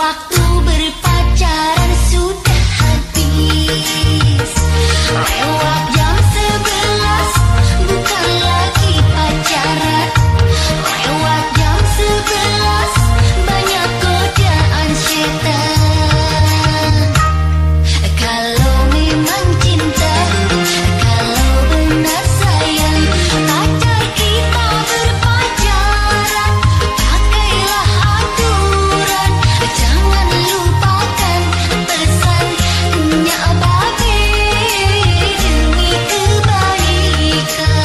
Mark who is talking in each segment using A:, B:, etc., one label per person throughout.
A: waktu berpacaran sudah habis. Lewat jam 11 bukan lagi pacaran. Lewat jam 11 banyak godaan syaitan. Kalau memang cinta, kalau benar sayang, pacar kita berpacaran, pakailah aturan. Jangan lupakan pesan Nyak Babe demi kebaikan.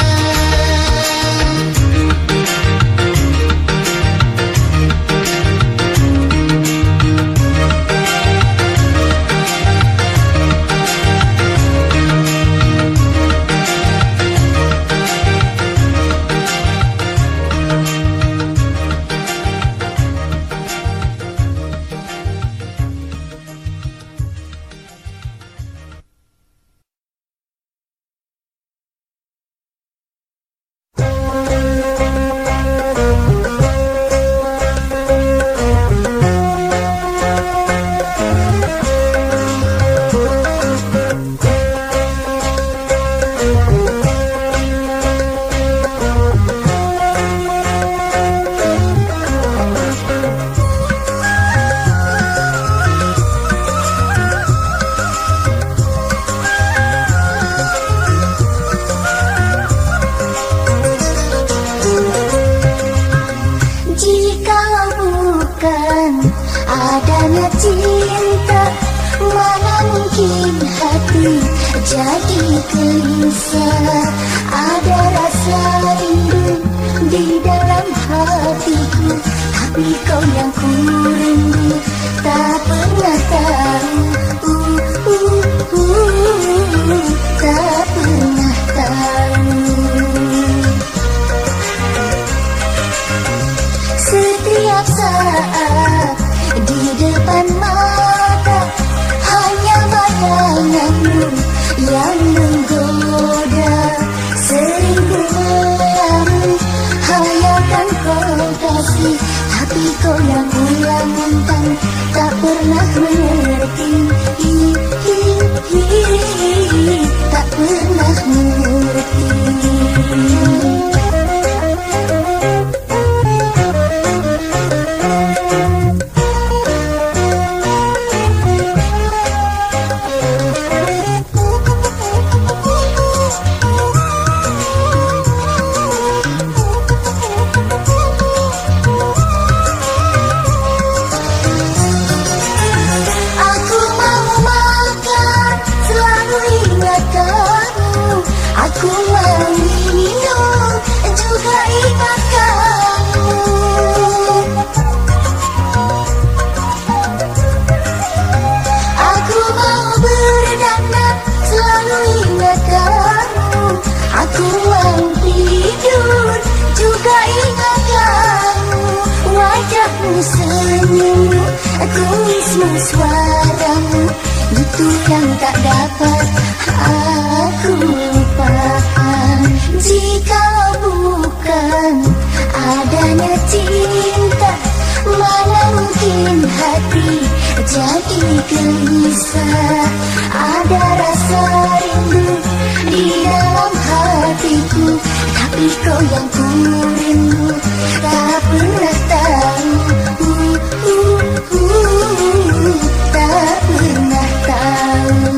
A: Jika bukan adanya cinta, mana mungkin hati jadi gelisah. Ada rasa rindu di dalam hatiku, tapi kau yang ku rindu tak pernah tahu. Tak pernah tahu. Setiap saat di depan mata hanya bayanganmu yang menggoda. Sering ku melamun hayalkan kau kasih, tapi kau yang ulang-ulang tak pernah mengerti. Tak pernah mengerti. Aku mau minum juga ingat kamu. Aku mau berdana selalu ingat kamu. Aku mau tidur juga ingat kamu. Wajahmu senyum, kumismu suaramu, itu yang tak dapat aku lupakan. Jika bukan adanya cinta, mana mungkin hati jadi gelisah. Ada rasa rindu di dalam hatiku, tapi kau yang ku rindu tak pernah tahu. Tak pernah tahu.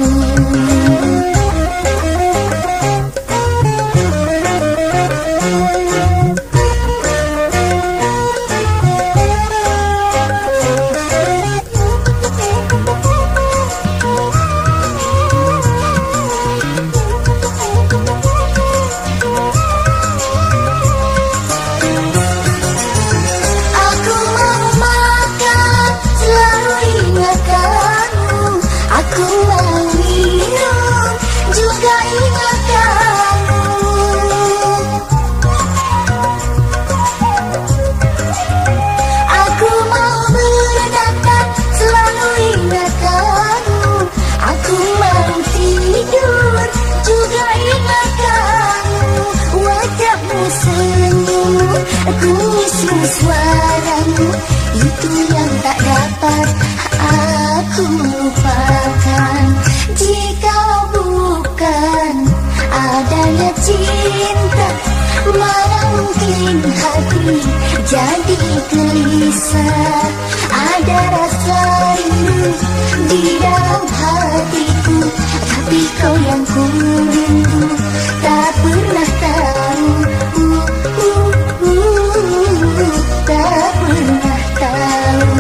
A: bikin hati jadi gelisah. Ada rasa rindu di dalam hatiku, tapi kau yang ku rindu tak pernah tahu. Tak pernah tahu.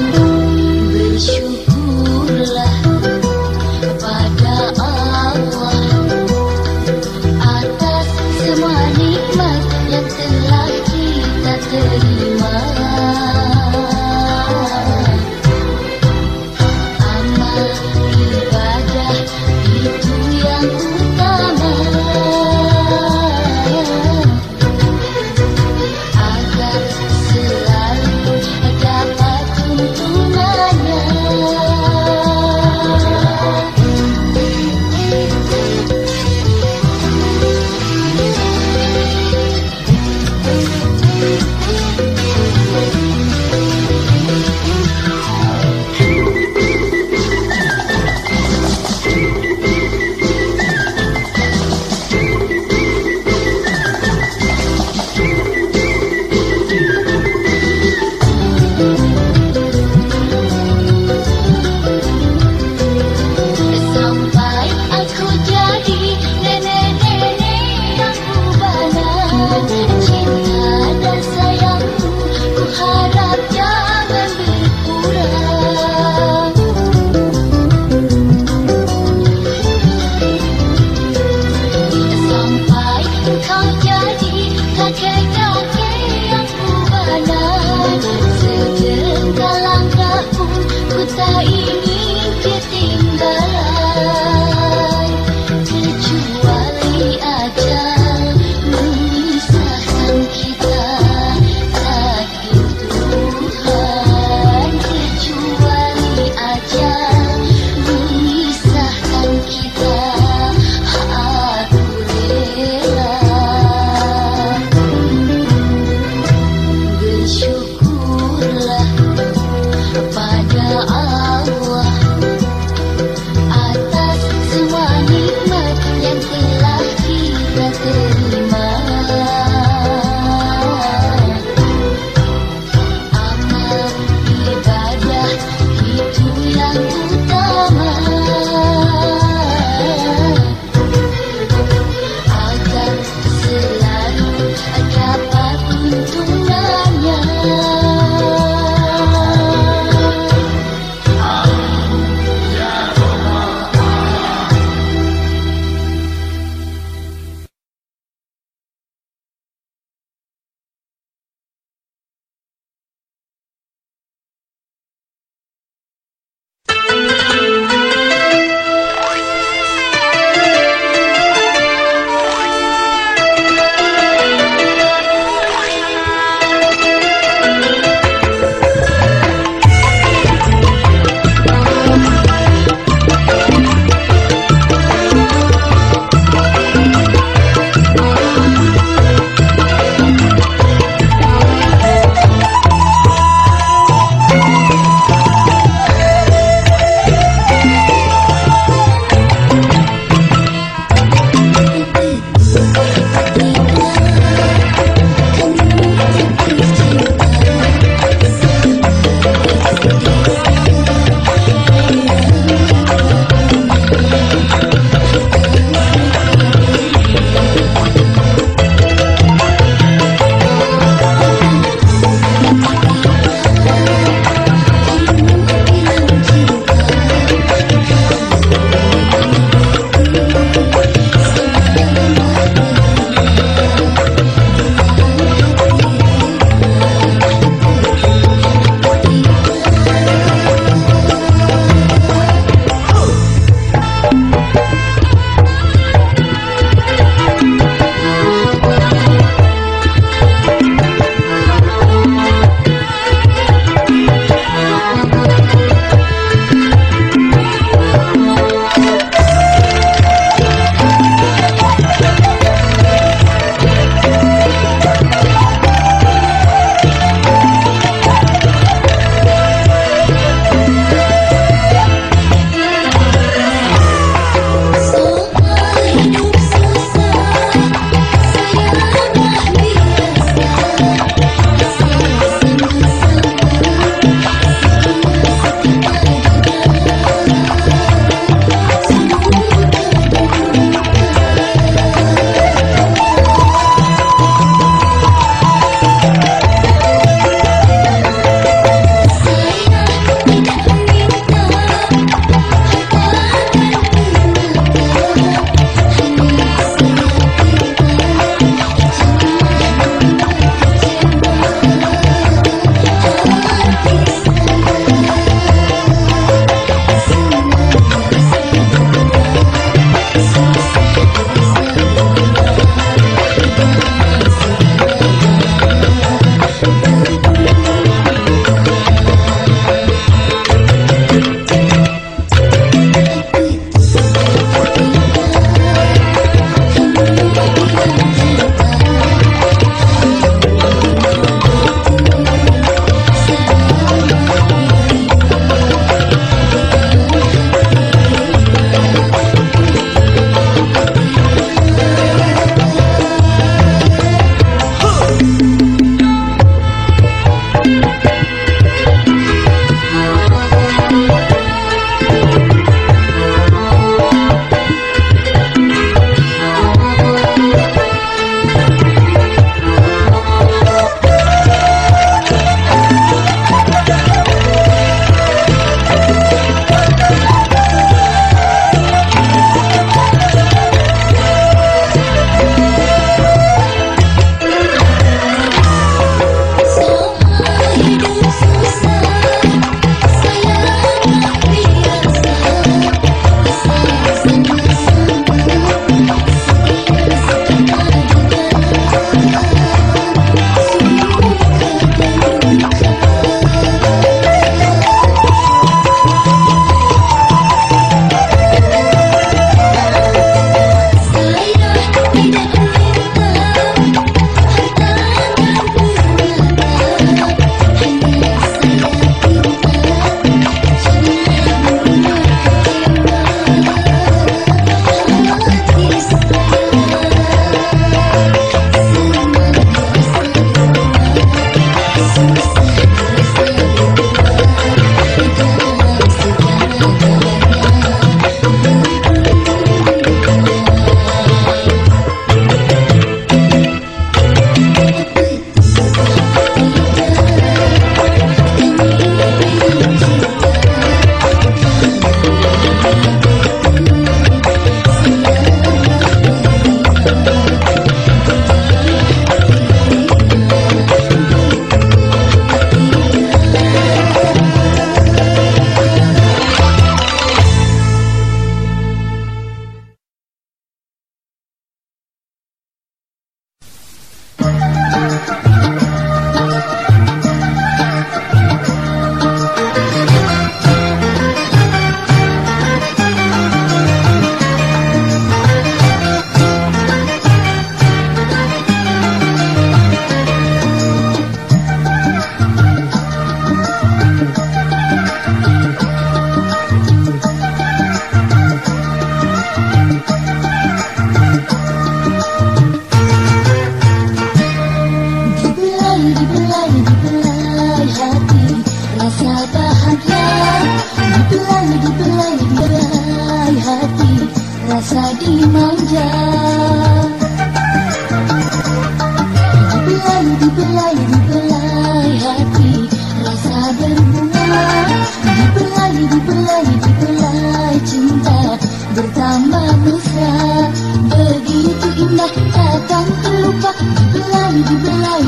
B: Bersyukurlah pada Allah
A: berbunga, dibelai cinta bertambah mesra. Begitu indah takkan terlupa, dibelai.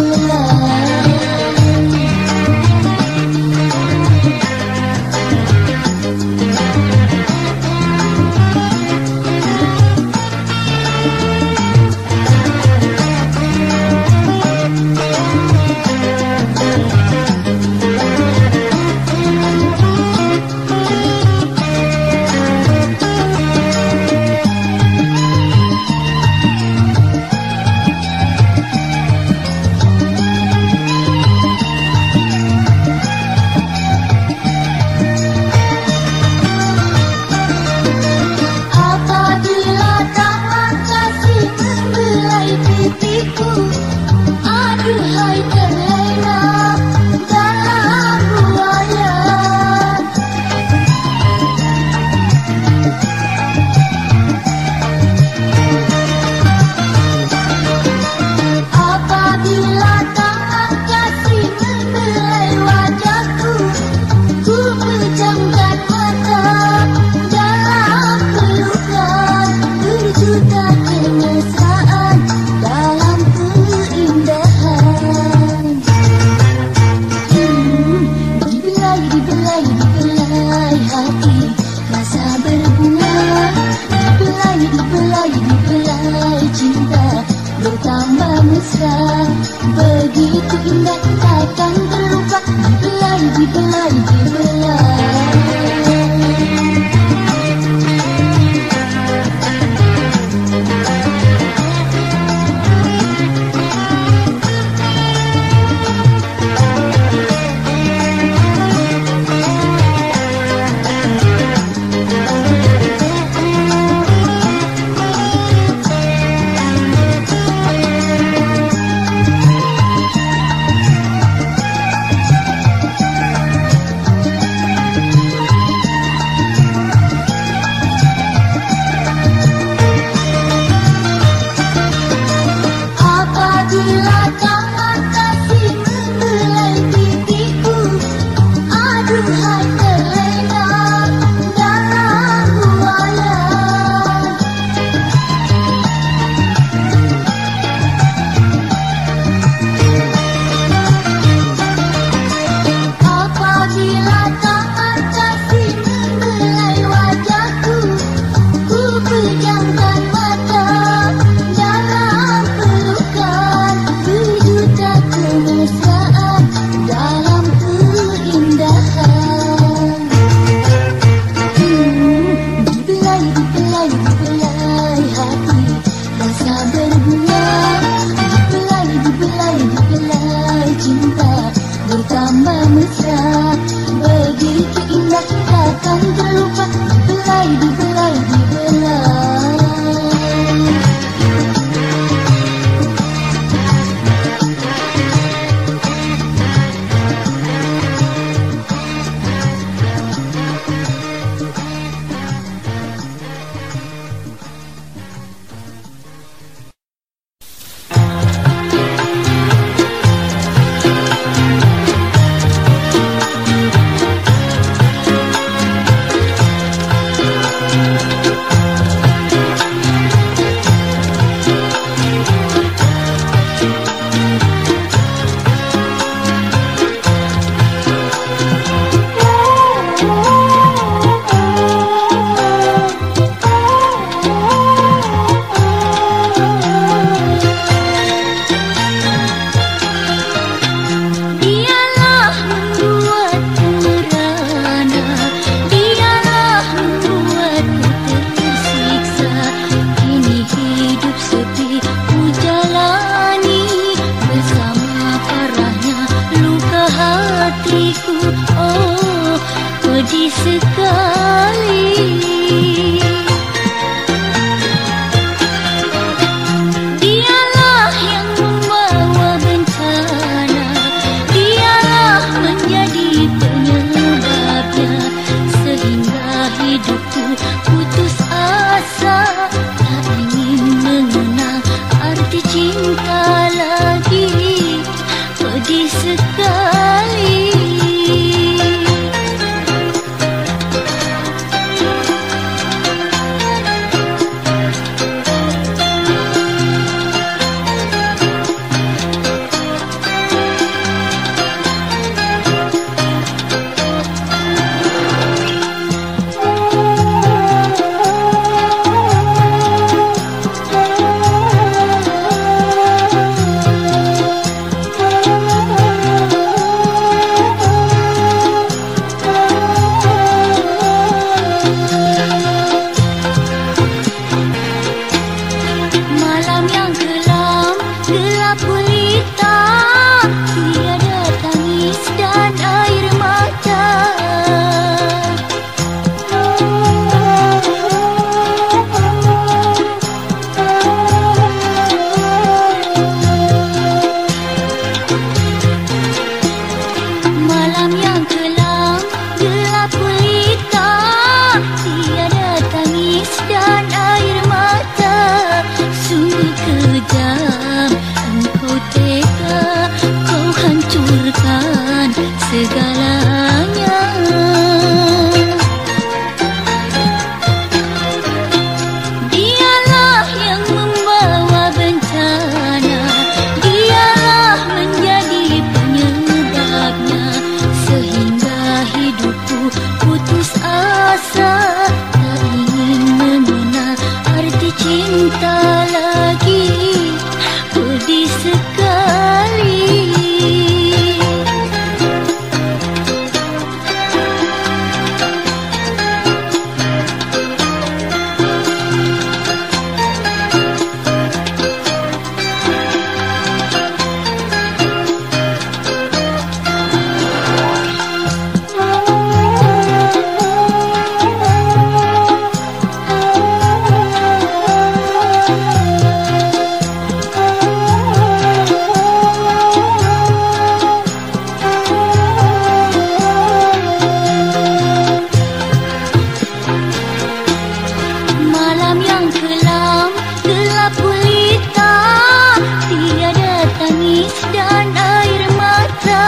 A: Begitu indah takkan terlupa, dibelai.
B: cinta lagi pedih sekali.
A: Malam yang kelam, gelap gulita, tiada tangis dan air mata. Sungguh kejam, engkau tega, kau hancurkan segalanya. Dialah yang membawa bencana, dialah menjadi penyebabnya, sehingga hidupku putus asa, tak ingin mengenal arti cinta lagi. Pedih sekali. Malam yang kelam, gelap gulita, tiada tangis dan air mata.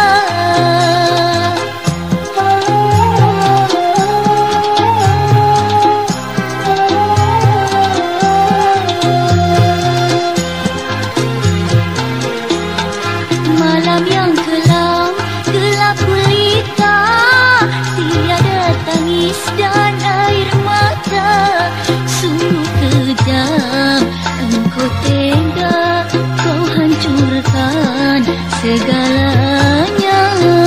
A: Malam yang kelam, gelap gulita, tiada tangis dan air mata. Sungguh kejam, engkau tega, kau hancurkan segalanya.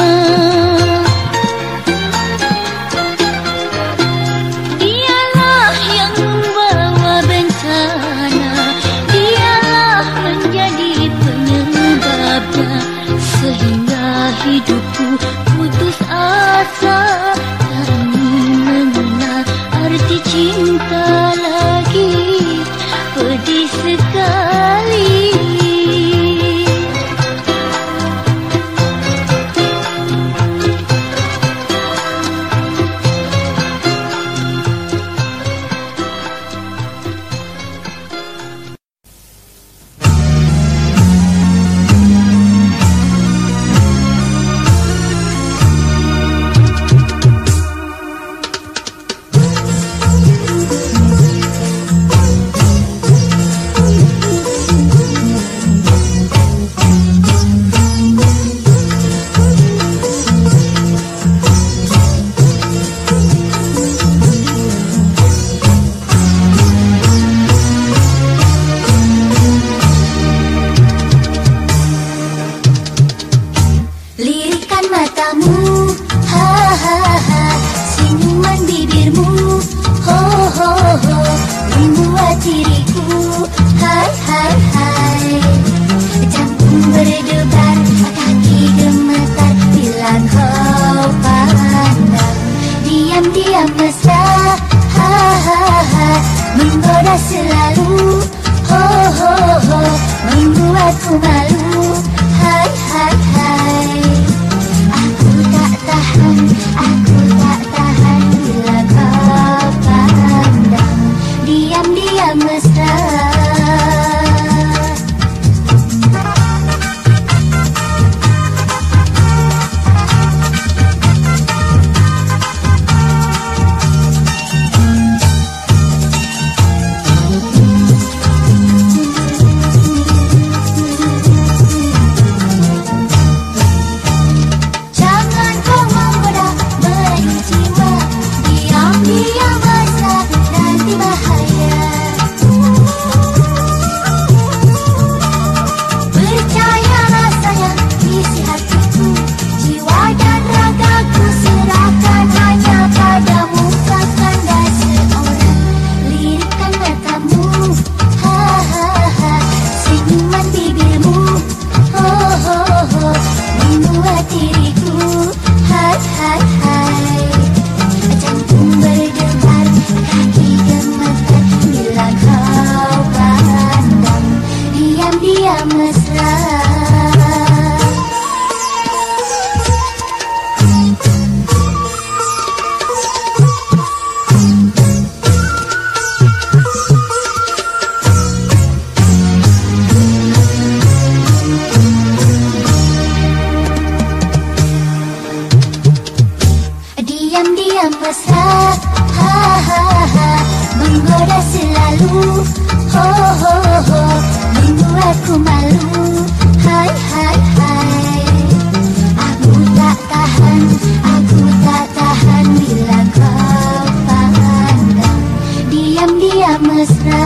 A: Dialah yang membawa bencana, dialah menjadi penyebabnya, sehingga hidupku putus asa, tak ingin mengenal arti cinta lagi. Pedih sekali. Lirikan matamu, ha ha ha, senyuman bibirmu, ho ho ho, membuat diriku, hai hai hai. Jantung berdebar, kaki gemetar bila kau pandang. Diam-diam mesra, ha ha ha, menggoda selalu, ho ho ho, membuatku malu, hai hai hai. Aku tak tahan bila kau pandang. Diam-diam mesra. diam-diam mesra, ha ha ha, menggoda selalu, ho ho ho, membuatku malu, hai hai hai. Aku tak tahan bila kau pandang diam-diam mesra.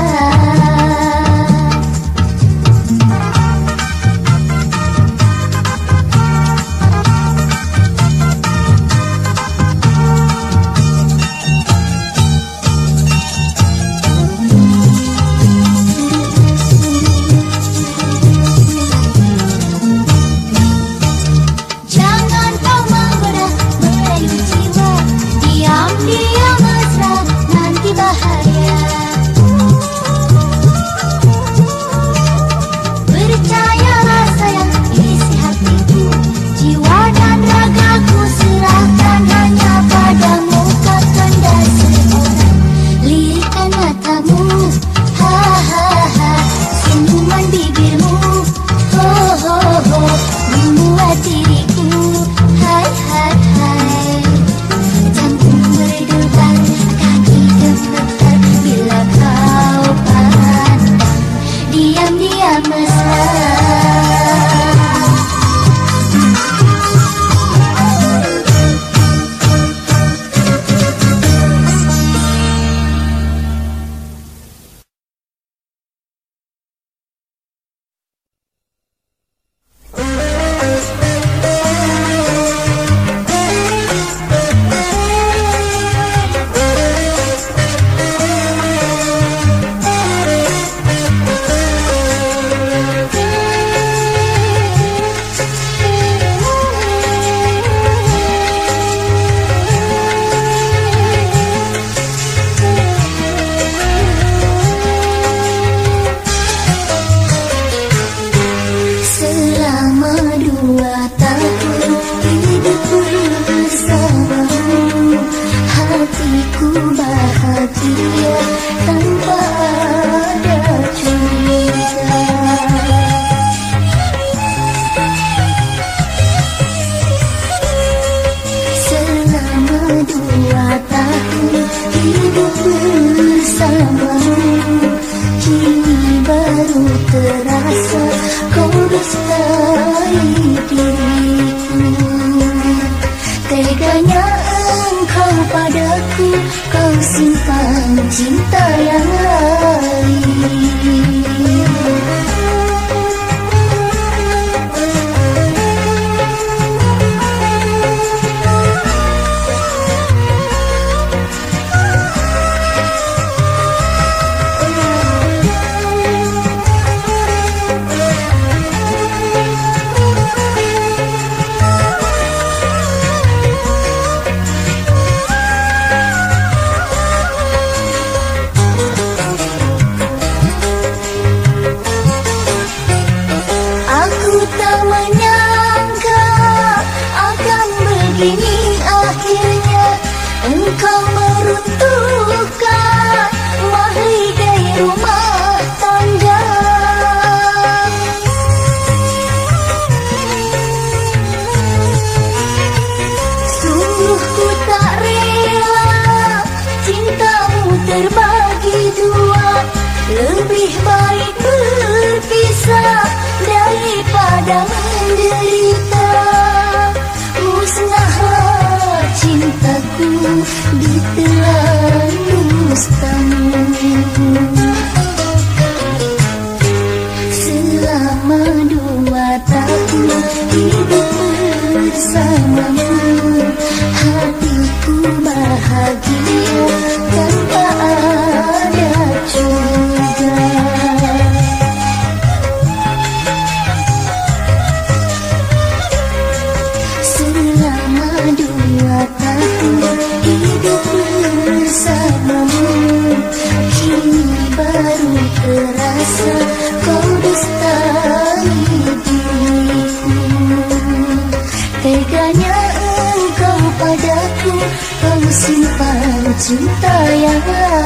B: cinta yang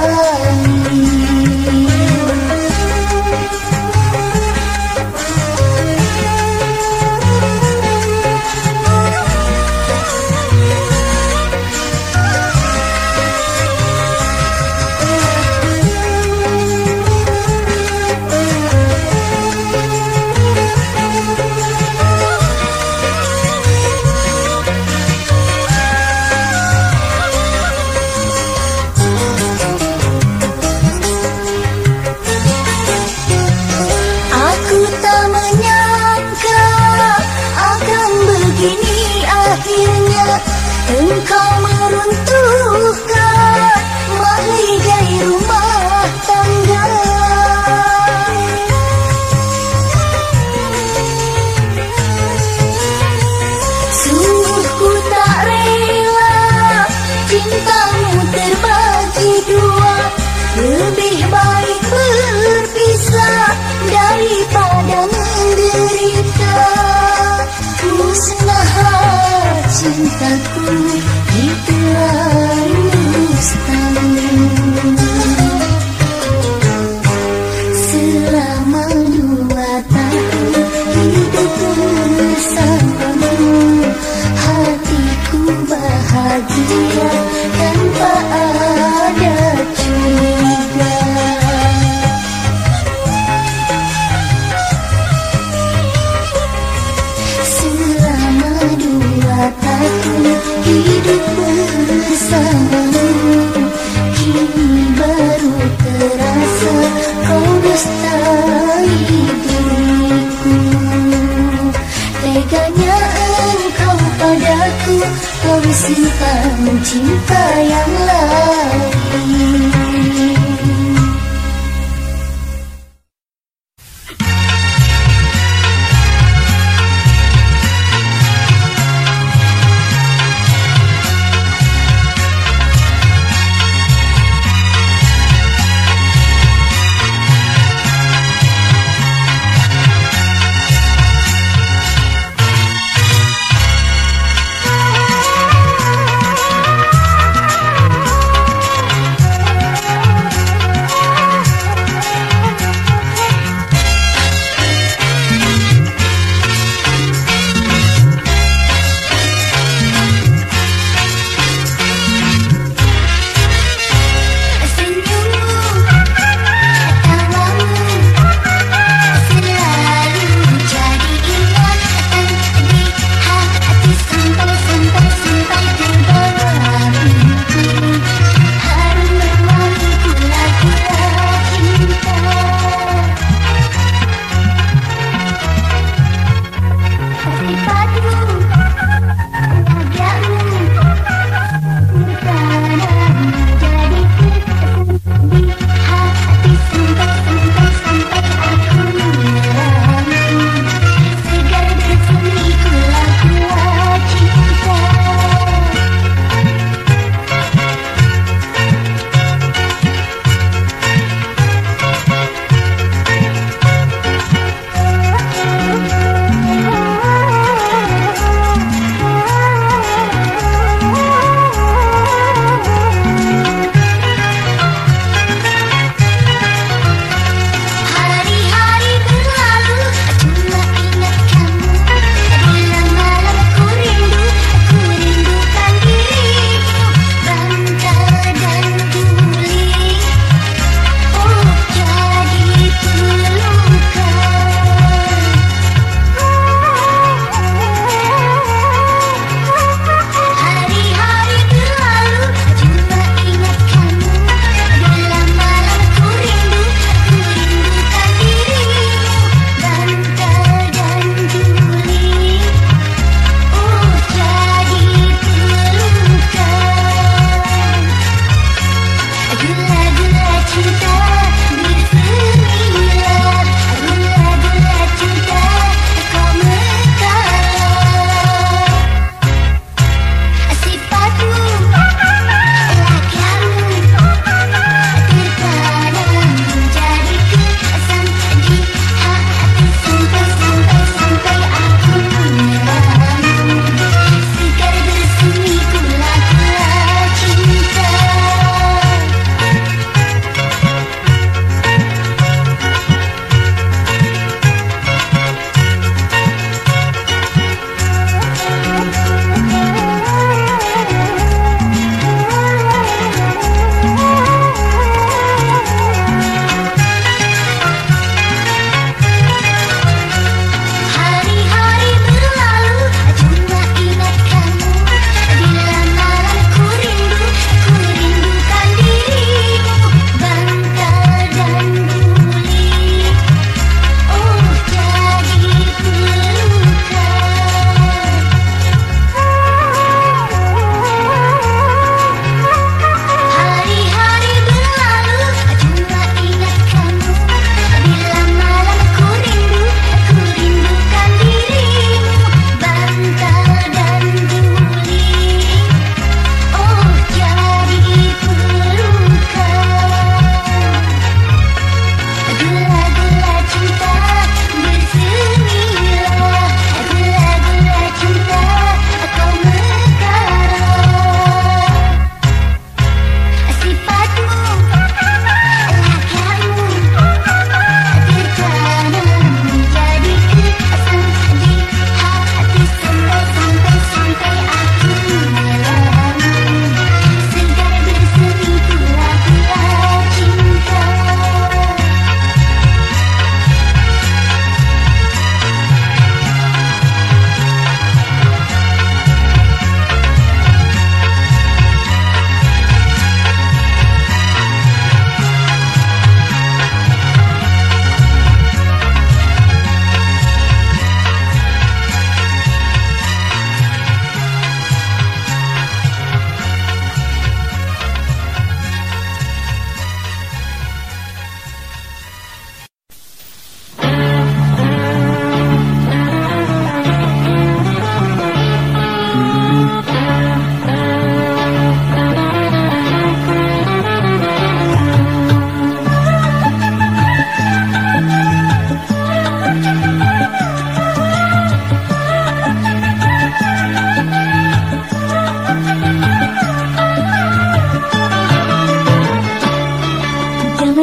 B: lain.
A: Engkau meruntuhkan mahligai rumah tangga. Sungguh ku tak rela cintamu terbagi dua. Lebih baik berpisah daripada menderita. Musnah cintaku ditelan dustamu. Selama 2 tahun hidup bersamamu, hatiku bahagia tanpa ada curiga. Selama 2 tahun hidup bersamamu, kini baru terasa kau dustai diriku. Teganya engkau padaku, kau simpan cinta yang lain.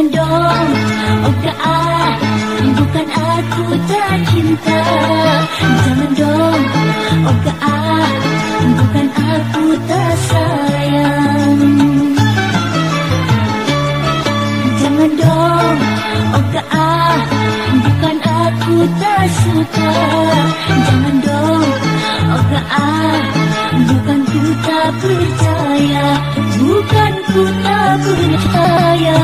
A: Jangan dong, oh Kak, bukan aku tak cinta. Jangan dong, oh Kak, bukan aku tak sayang. Jangan dong, oh Kak, bukan aku tak suka. Jangan dong, oh Kak, bukan ku tak percaya. Bukan ku tak percaya.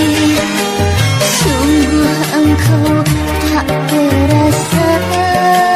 B: Sungguh engkau tak terasa.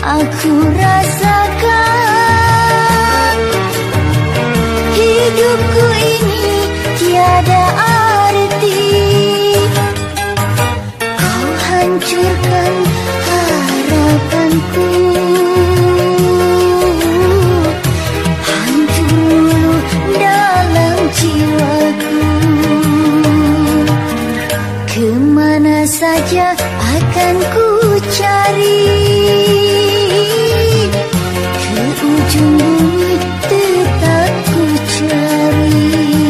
A: aku rasakan hidupku ini tiada arti. Kau hancurkan harapanku, hancur dalam jiwaku. Kemana saja akan ku cari, ke ujung bumi tetap ku cari.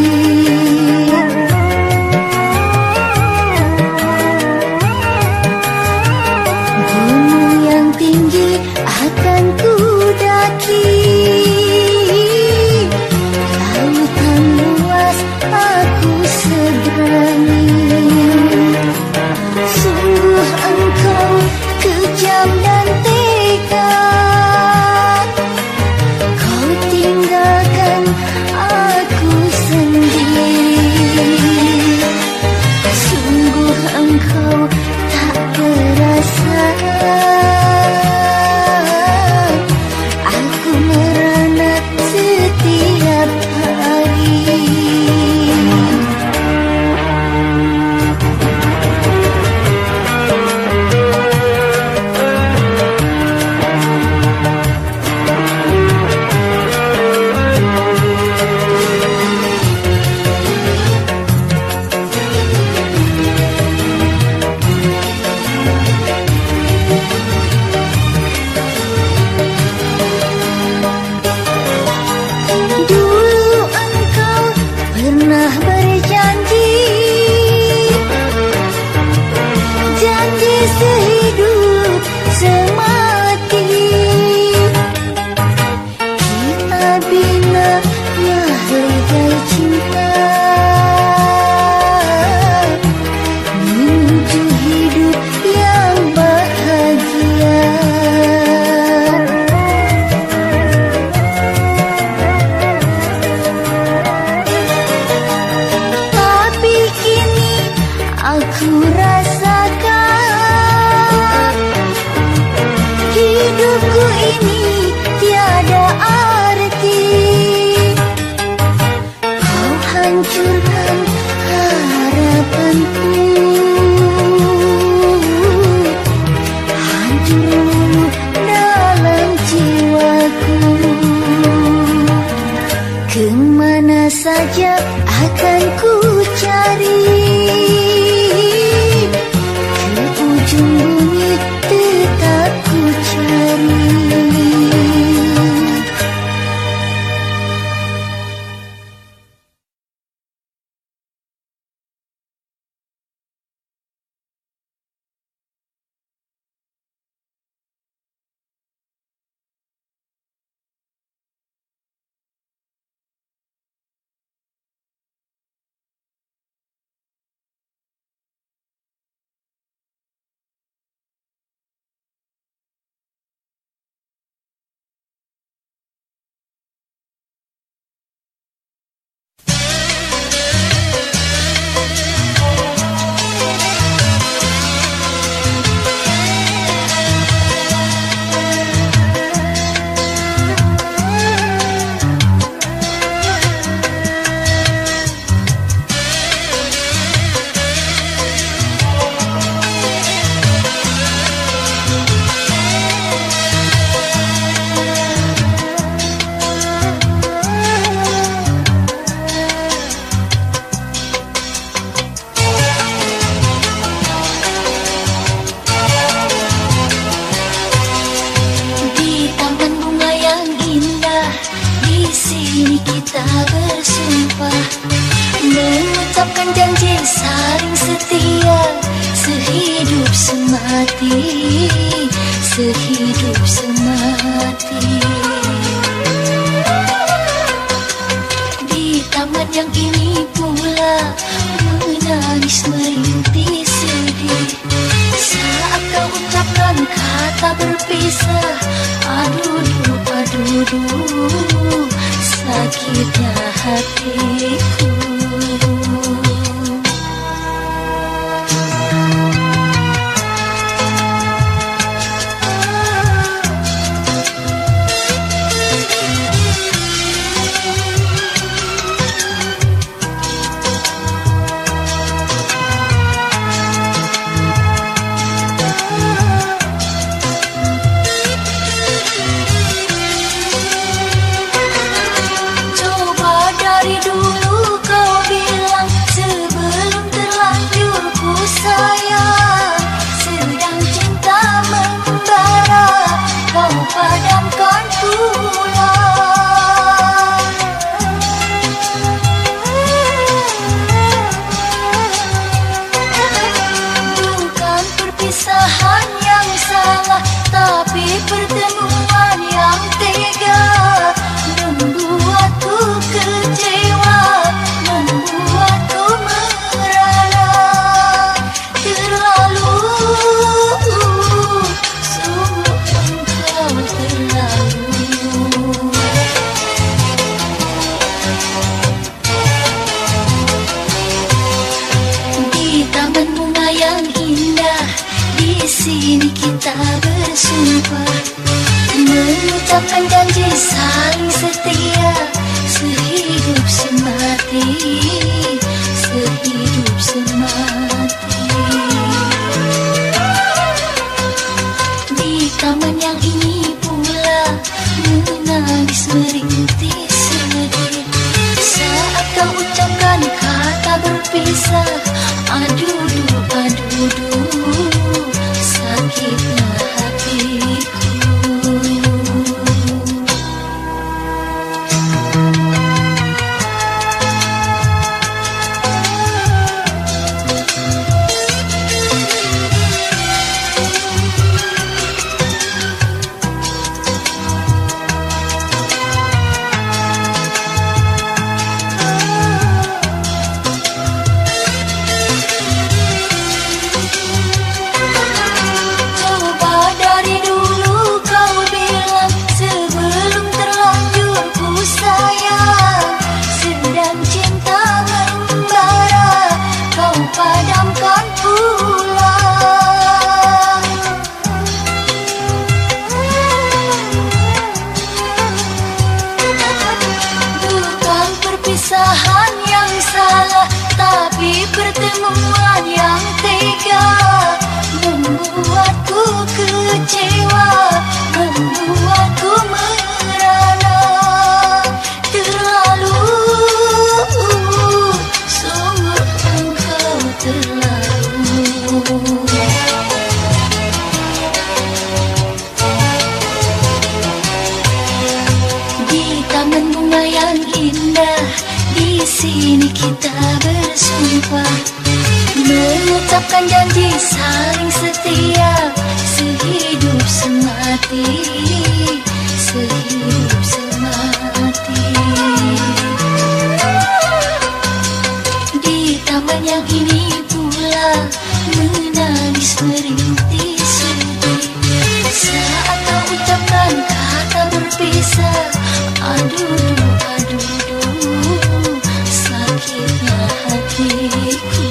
A: Gunung yang tinggi akan ku daki, lautan luas aku seberangi. Sungguh engkau kejam dan tega, kau tinggalkan aku sendiri. Sungguh engkau tak perasan, aku merana setiap hari. Pernah berjanji, janji sehidup semati. Kita bina mahligai cinta, menuju hidup yang bahagia. Aku rasakan hidupku ini tiada arti. Kau hancurkan harapanku, hancur dalam jiwaku. Kemana saja akan ku cari, ujung bumi tetap ku cari. Kita bersumpah mengucapkan janji saling setia, sehidup semati, sehidup semati. Di taman yang ini pula menangis merintih sedih, saat kau ucapkan kata berpisah. Aduh, aduh, sakitnya hatiku. padamkan pula. Bukan perpisahan yang salah, tapi pertemuan yang tega, membuatku kecewa, membuatku merana. Terlalu, sungguh engkau terlalu. Di taman bunga yang indah, di sini kita bersumpah, mengucapkan janji saling setia, sehidup semati, sehidup semati. Di taman yang ini pula, menangis merintih sedih, saat kau ucapkan kata berpisah. Aduh, aduh, sakitnya hatiku. Padamkan pula. Bukan perpisahan yang salah, tapi pertemuan yang tega, membuatku kecewa, membuatku merana. Terlalu, sungguh engkau terlalu. Di taman bunga yang indah, di sini kita bersumpah, mengucapkan janji saling setia, sehidup semati, sehidup semati. Di taman yang ini pula, menangis merintih sedih, saat kau ucapkan kata berpisah. Aduh, aduh, sakitnya hatiku.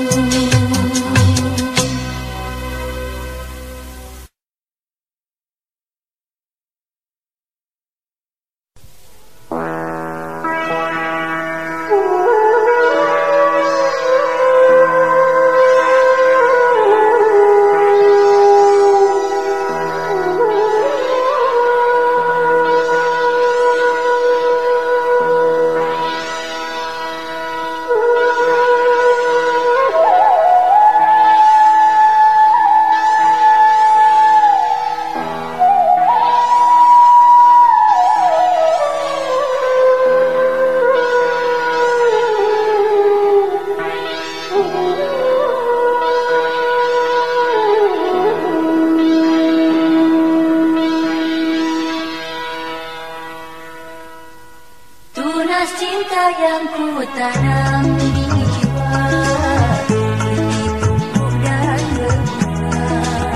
A: Tunas cinta yang ku tanam di jiwa, ini tumbuh dan berbunga.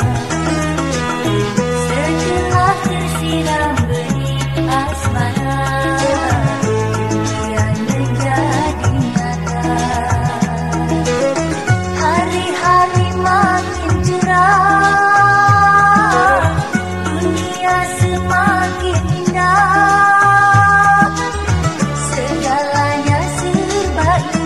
A: Setelah tersiram benih asmara, kemudian menjadi nyata. Hari-hari makin cerah, dunia semakin indah. Segalanya serba indah.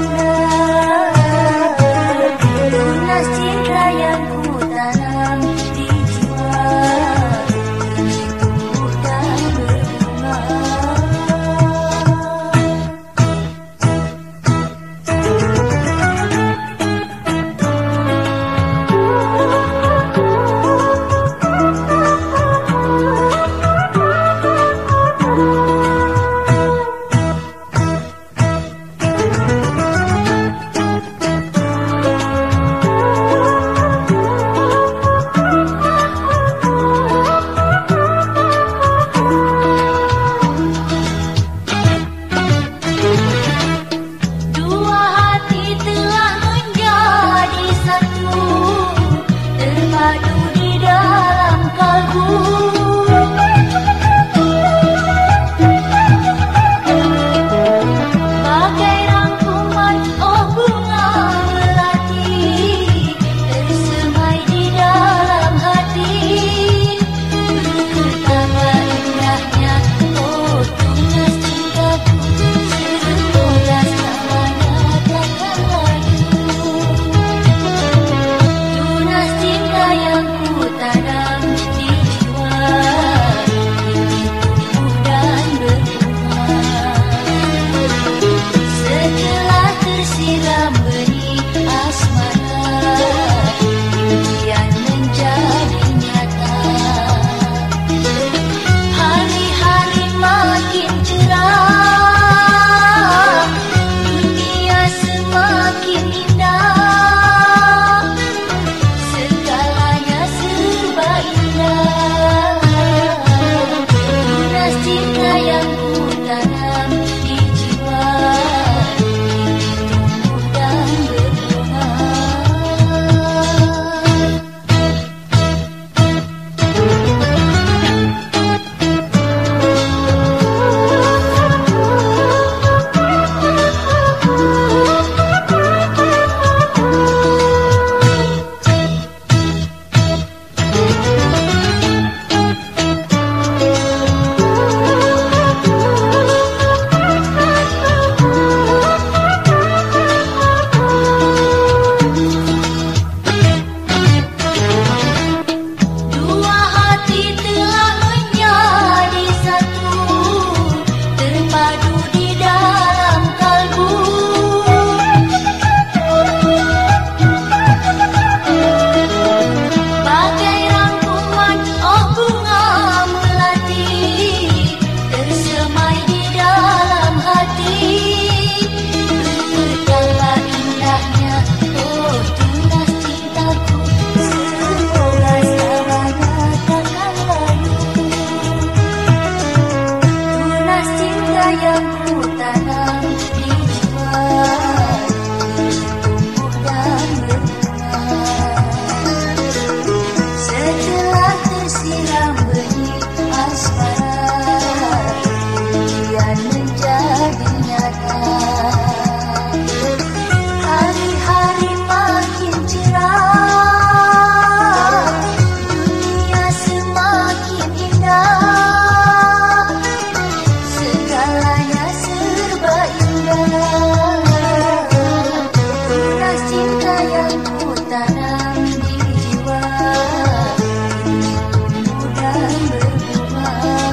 A: asmara impian menjadi nyata. Hari-hari makin cerah, dunia semakin indah, segalanya serba indah. Tunas cinta yang ku tanam di jiwa mudah berbunga.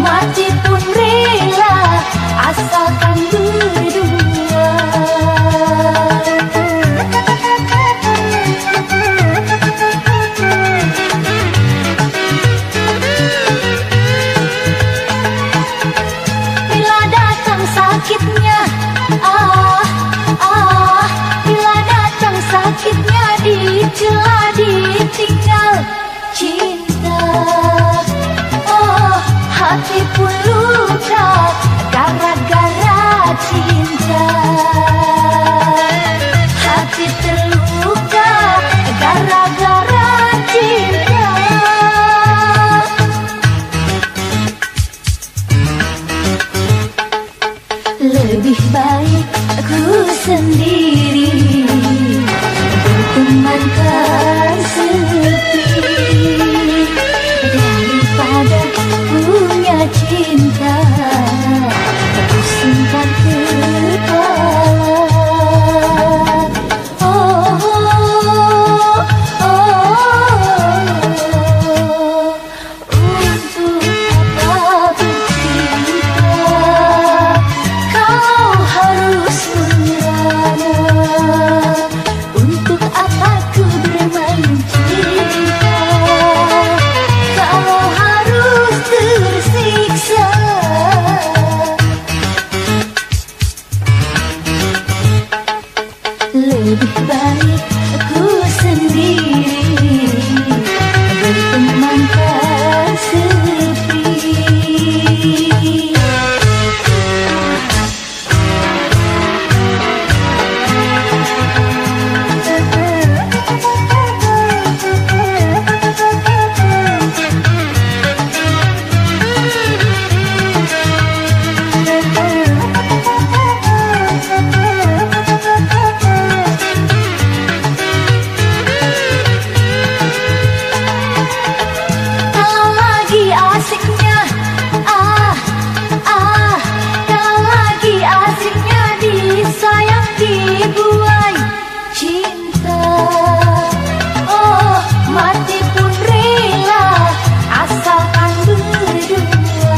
A: mati pun rela asalkan berdua. Bila datang sakitnya, bila datang sakitnya, dicela ditinggal cinta. Oh, hati pun luka gara-gara cinta. Hati terluka gara-gara cinta. Lebih baik aku sendiri bertemankan sepi daripada punya cinta pusingkan kepala. Untuk apa bercinta kalau harus merana? Untuk apa ku bermain cinta kalau harus tersiksa? Lebih baik aku sendiri bertemankan sepi. Kalau lagi asiknya, kalau lagi asiknya disayang dibuai cinta. Oh, mati pun rela asalkan berdua.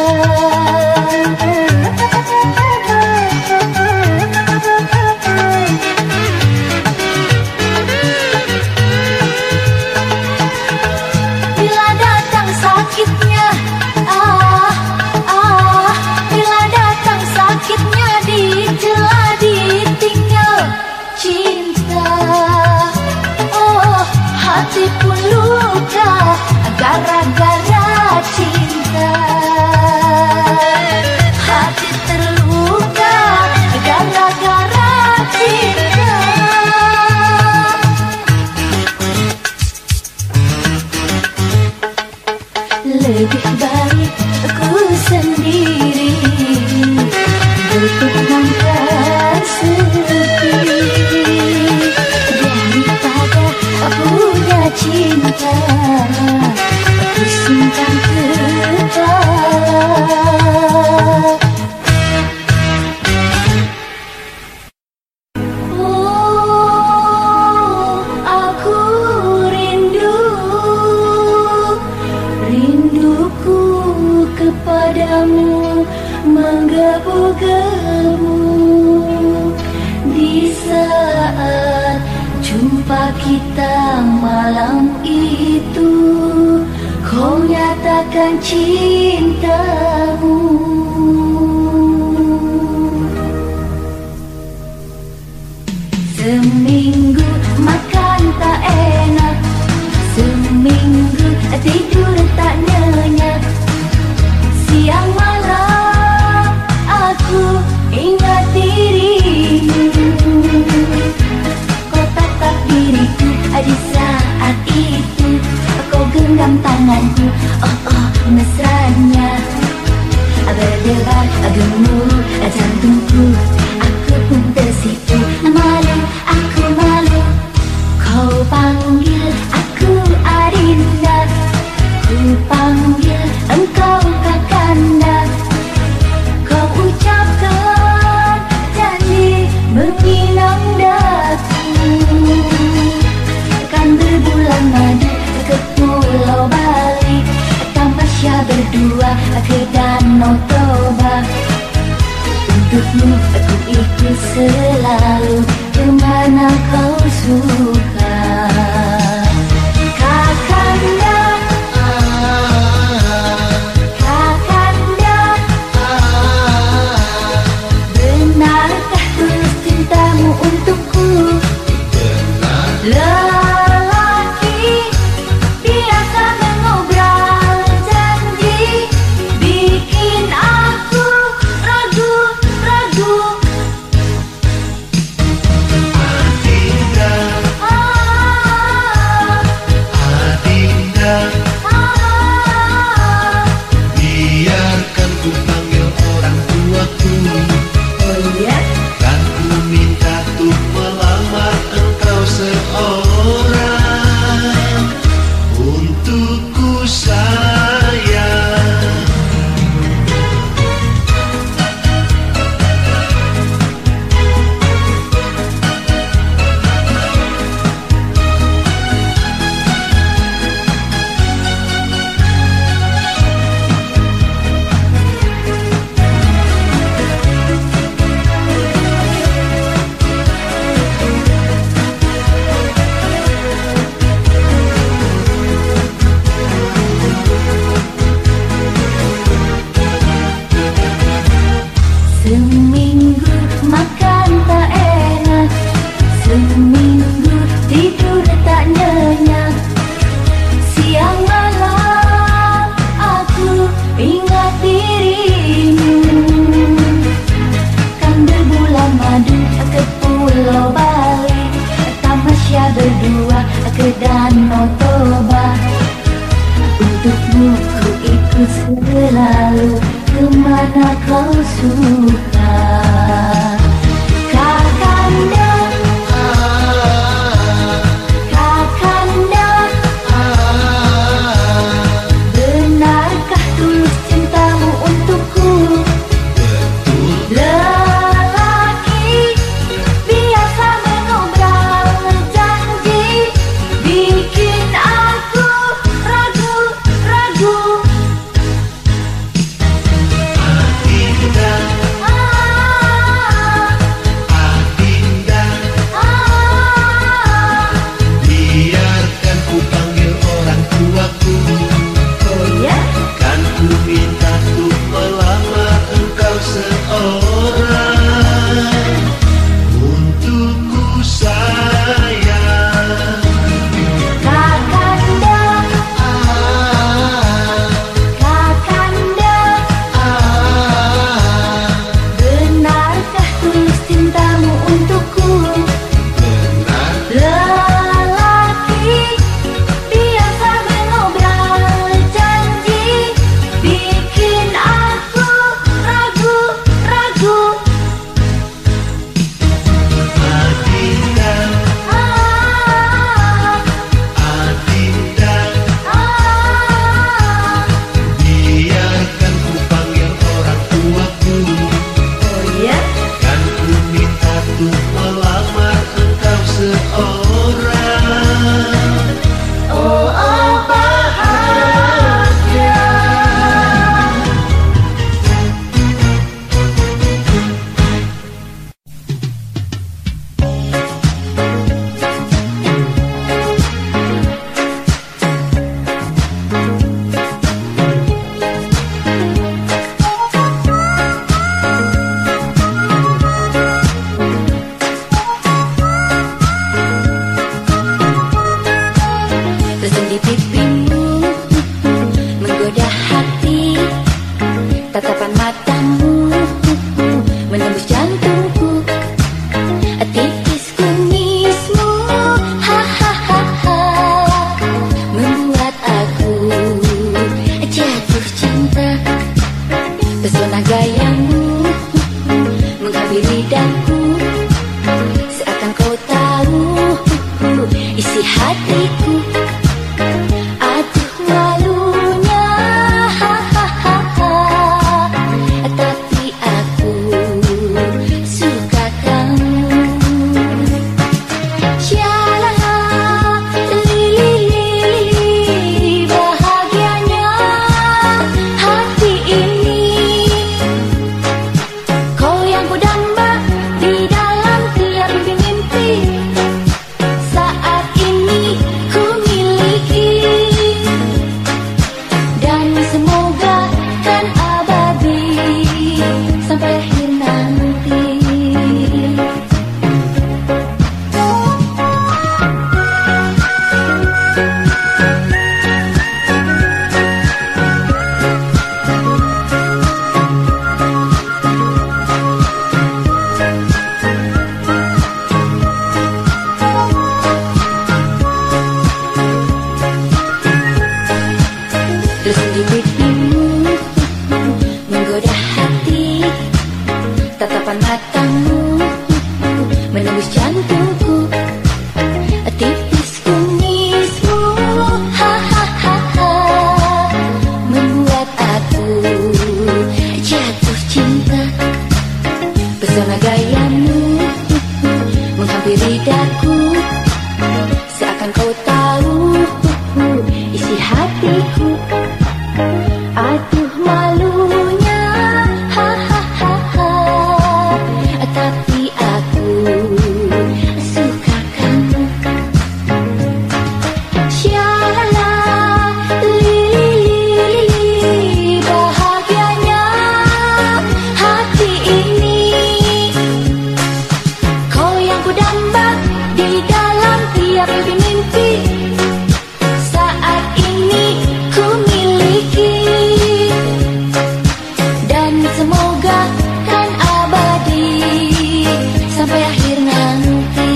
A: Bila datang sakitnya, bila datang sakitnya, dicela ditinggal cinta. Oh, hati pun luka gara-gara cinta. Hati terluka gara-gara cinta. Lebih baik aku sendiri bertemankan sepi daripada punya cinta pusingkan kepala. Oh, aku rindu, rinduku kepadamu menggebu-gebu di saat jumpa kita malam itu. Kau nyatakan cintamu. Seminggu makan tak enak, seminggu tidur tak nyenyak. Siang malam aku ingat dirimu. Kau tatap diriku di saat itu. Kau genggam tanganku, mesranya berdebar gemuruh jantungku. Aku pun tersipu, malu, aku malu. Kau panggil aku Adinda, ku panggil engkau Kakanda. Kau ucapkan janji menginang daku, kan berbulan madu ke Pulau Bali, tamasya berdua ke Danau Toba. Untukmu aku ikut selalu kemana kau suka. Kakanda, Kakanda, benarkah tulus cintamu untukku? Lelaki biasa mengobrol janji, bikin aku ragu-ragu.
B: Adinda, Adinda, biarkan ku panggil orang tuaku.
A: Oh iya?
B: Kan ku minta tuh melamar engkau seorang untukku sayang.
A: Seminggu makan tak enak, seminggu tidur tak nyenyak. Siang malam aku ingat dirimu. Kan berbulan madu ke Pulau Bali, tamasya berdua ke Danau Toba. Untukmu ku ikut selalu kemana kau suka. Kakanda, Kakanda, benarkah tulus cintamu untukku? Lelaki biasa mengobrol janji, bikin aku ragu-ragu.
B: Adinda, Adinda, biarkan ku panggil orang tuaku.
A: Oh ya?
B: Kan ku minta tuh melamar engkau seorang untukku sayang.
A: Kakanda, Kakanda, benarkah tulus cintamu untukku?
B: Benar,
A: Lelaki biasa mengobrol janji, bikin aku ragu-ragu.
B: Adinda, Adinda, biarkan ku panggil orang tuaku.
A: Oh ya?
B: Kan ku minta tuh melamar engkau seorang.
A: Oh, oh bahagia. Tersendi pipimu menggoda hati, tatapan matamu menembus jantungku, tipis kumismu, hahaha, membuat aku jatuh cinta. Pesona gayamu menghampiri daku, seakan kau tahu isi hatiku. Aduh malunya, hahaha, tapi aku suka kamu. Syalah, li, bahagianya hati menggoda hati. Tatapan matamu menembus jantungku. Tipis kumismu, ha ha ha ha, membuat aku jatuh cinta. Pesona gayamu menghampiri daku, seakan kau tahu isi hatiku. Aduh malunya, ha ha ha ha, tapi aku suka kamu. Syala, li, bahagianya hati ini. Kau yang ku damba di dalam tiap mimpi. Saat ini ku miliki, dan semoga kan abadi sampai akhir nanti.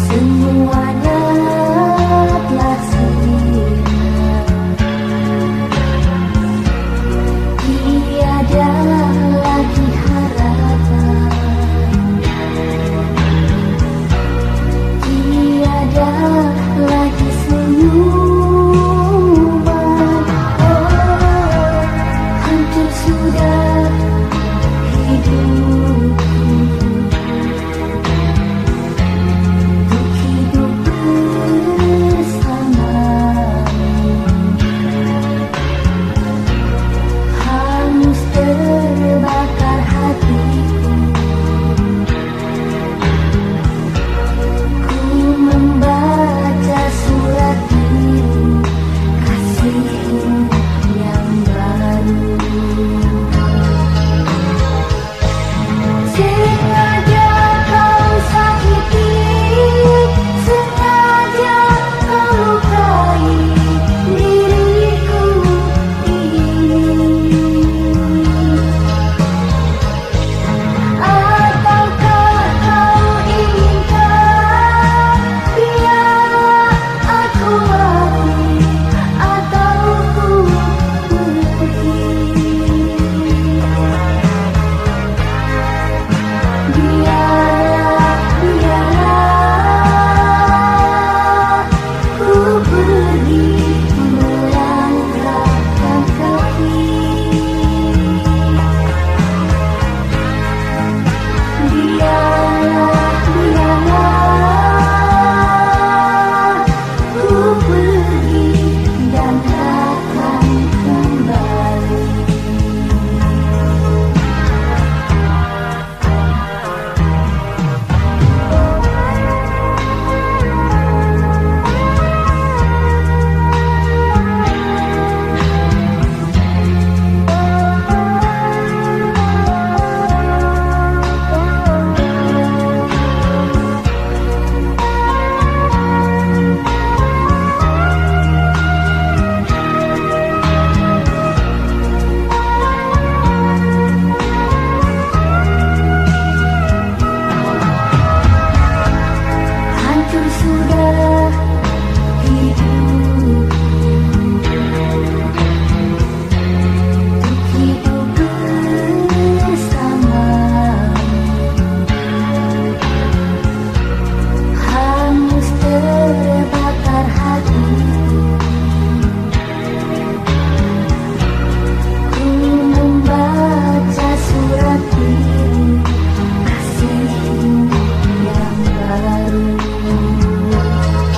A: Semuanya telah sirna, tiada lagi harapan, tiada lagi senyuman. Oh, hancur sudah hidupku, untuk hidup bersamamu. Hangus terbakar hatiku, ku membaca surat biru kasihmu yang baru. Sengaja kau sakiti, sengaja kau lukai diriku ini. Ataukah kau inginkan biar aku mati atau ku pergi? Biarlah, biarlah ku pergi melangkahkan kaki. Biarlah, biarlah ku pergi dan takkan kembali. Hancur sudah hidupku, untuk hidup bersamamu. Hangus terbakar hatiku, ku membaca surat biru kasihmu yang baru.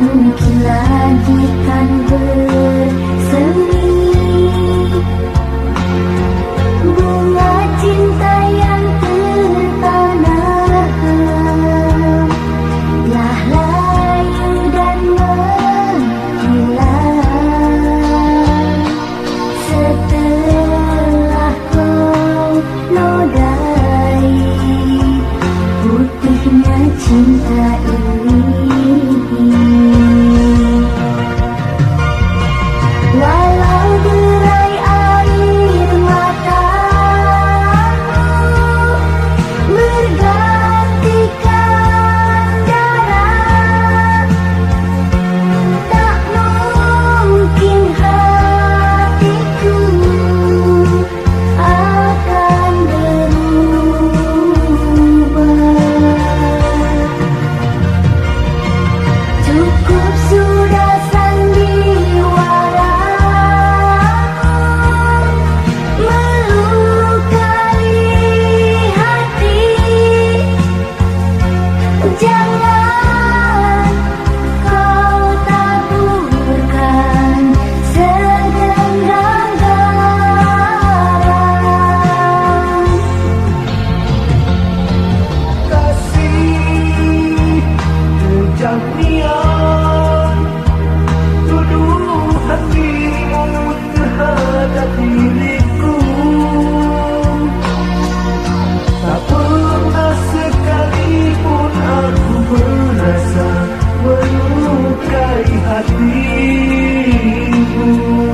A: mungkin lagi kan bersemi. Bunga cinta yang tertanam telah layu dan menghilang setelah kau nodai putihnya cinta ini. Walau derai air matamu bergantikan darah, tak mungkin hatiku akan berubah. Cukup sudah sandiwaramu melukai hati. Jangan kau taburkan segenggam garam.
B: Kasih kejam niat, tuduh hatimu terhadap diriku. Tak pernah sekalipun aku merasa melukai hatimu.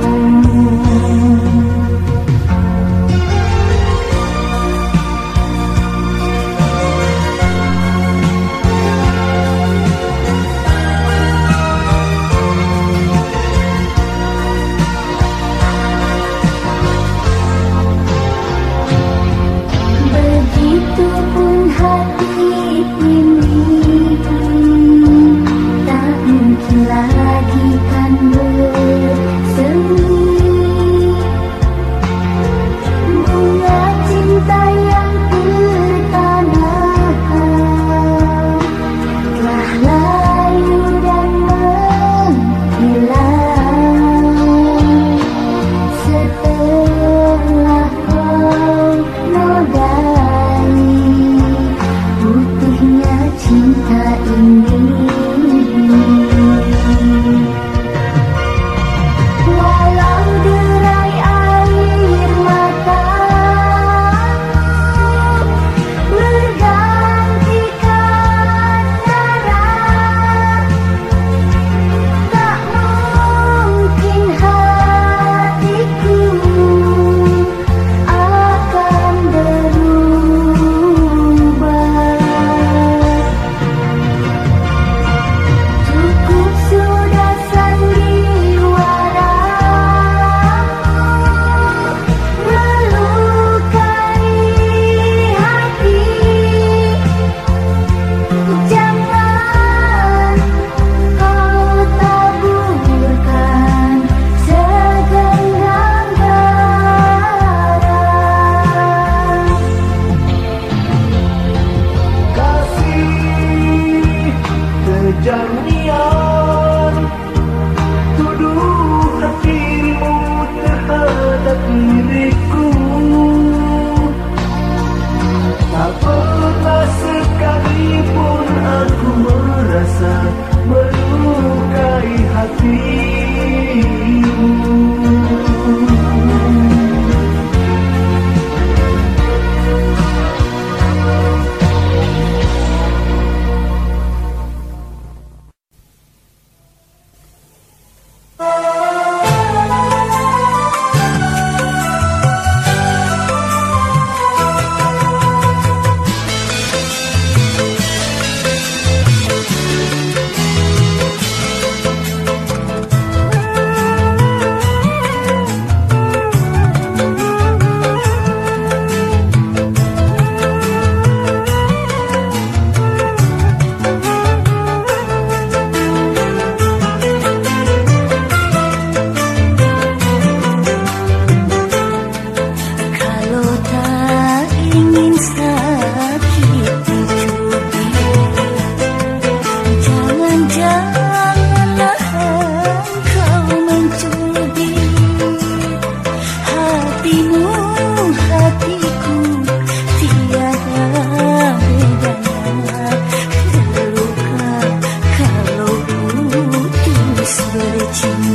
A: Begitupun hati ini tak mungkin lagi bercinta.